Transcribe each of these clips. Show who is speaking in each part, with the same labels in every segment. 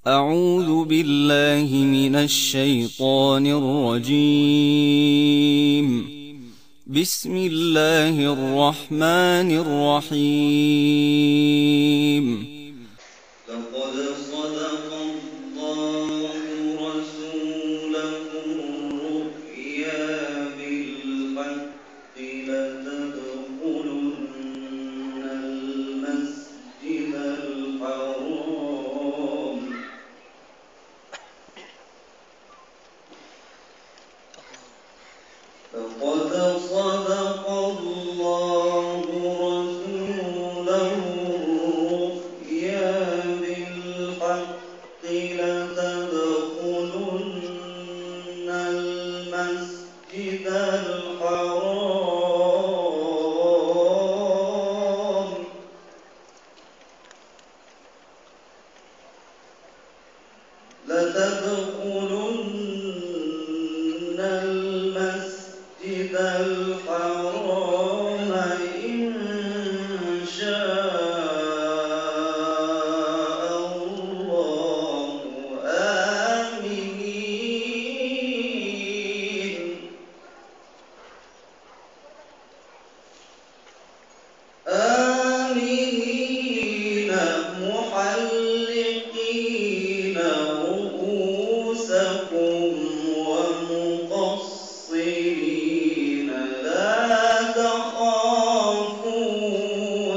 Speaker 1: أعوذ بالله من الشيطان الرجيم. بسم الله الرحمن الرحيم.
Speaker 2: لقد صدق الله رسوله الرؤيا بالحق لتدخلن المسجد الحرام لقد صدق الله رسوله الرؤيا بالحق لتدخلن المسجد الحرام إن شاء الله آمنين محلقين رؤوسكم ومقصرين لا تخافون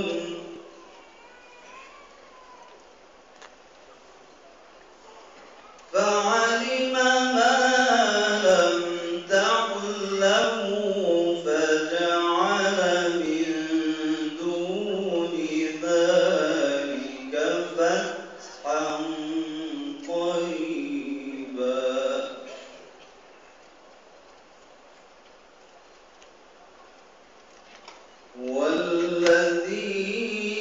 Speaker 2: فعلم ما لم تعلموا فجعل من دون ذلك فتحا قريبا والذي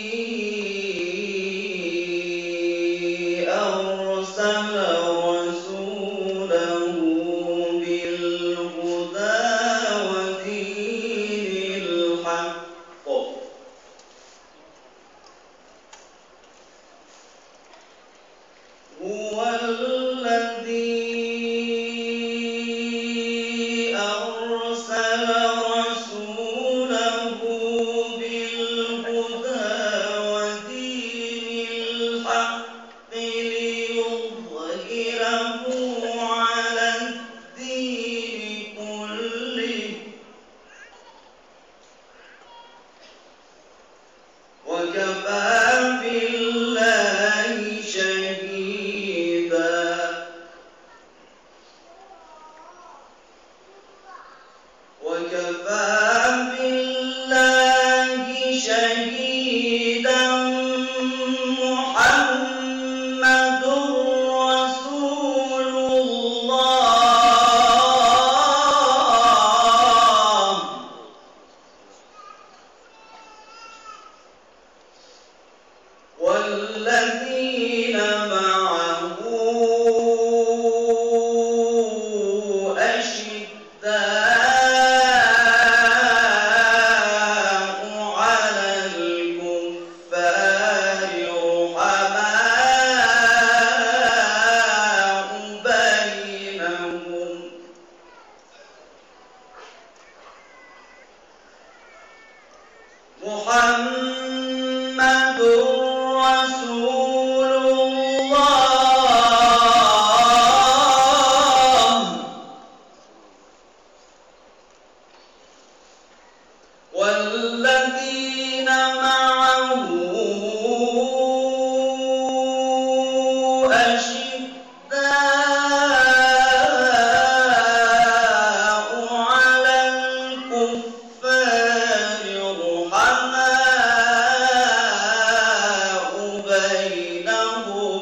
Speaker 2: أرسل رسوله بالهدى ودين الحق هو الذي أرسل رسوله بالهدى ودين الحق ليظهره على الدين كله وكفى بالله شهيدا محمد رسول الله والذين معه أشداء على الكفار رحماء بينهم محمد رسول الله والذين معه أشداء على الكفار رحماء بينهم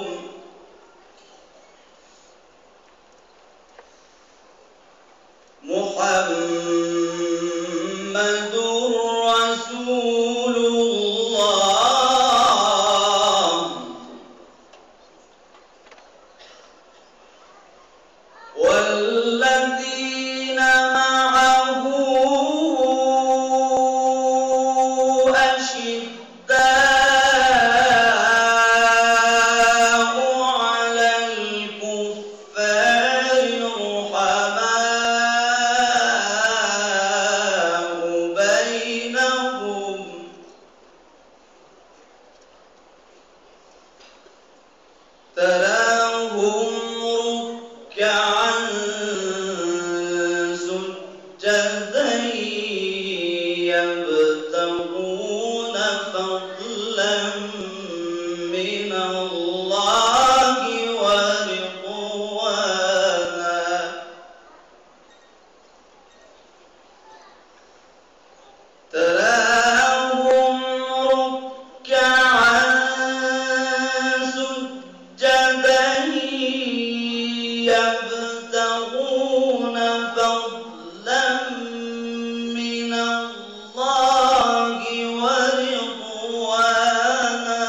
Speaker 2: محمد رسول الله تراهم ركعا سجدا يبتغون فضلا من الله ورضوانا تراهم ركعا سجدا يبتغون فضلا من الله ورضوانا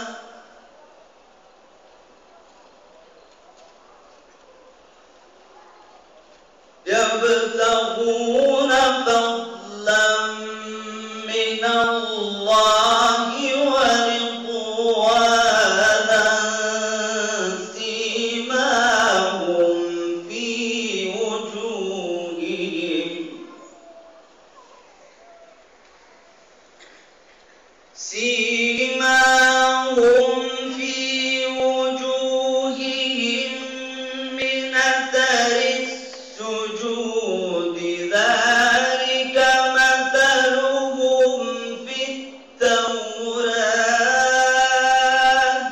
Speaker 2: يبتغون فضلا من الله ورضوانا سيماهم في وجوههم من أثر السجود ذلك مثلهم في التوراة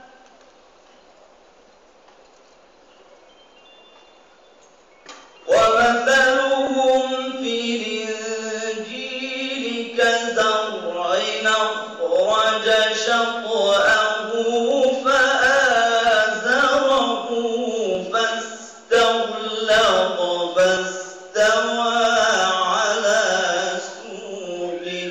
Speaker 2: ومثلهم في الإنجيل كزرع أخرج شطأه فآزره فاستغلظ فاستوى على سوقه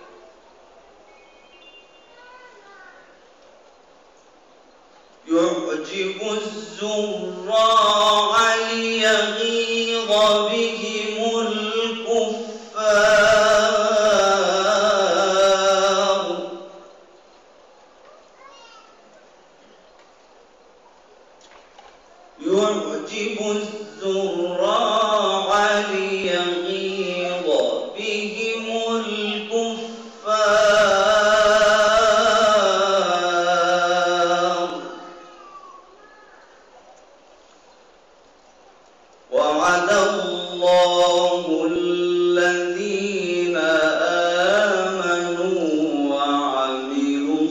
Speaker 2: يعجب الزراع ليغيظ بهم الكفار يعجب الزراع ليغيظ بهم الكفار وعد الله الذين آمنوا وعملوا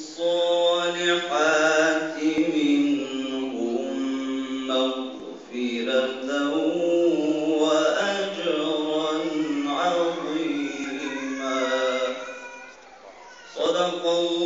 Speaker 2: الصالحات منهم مغفرة وأجرا عظيما صدق الله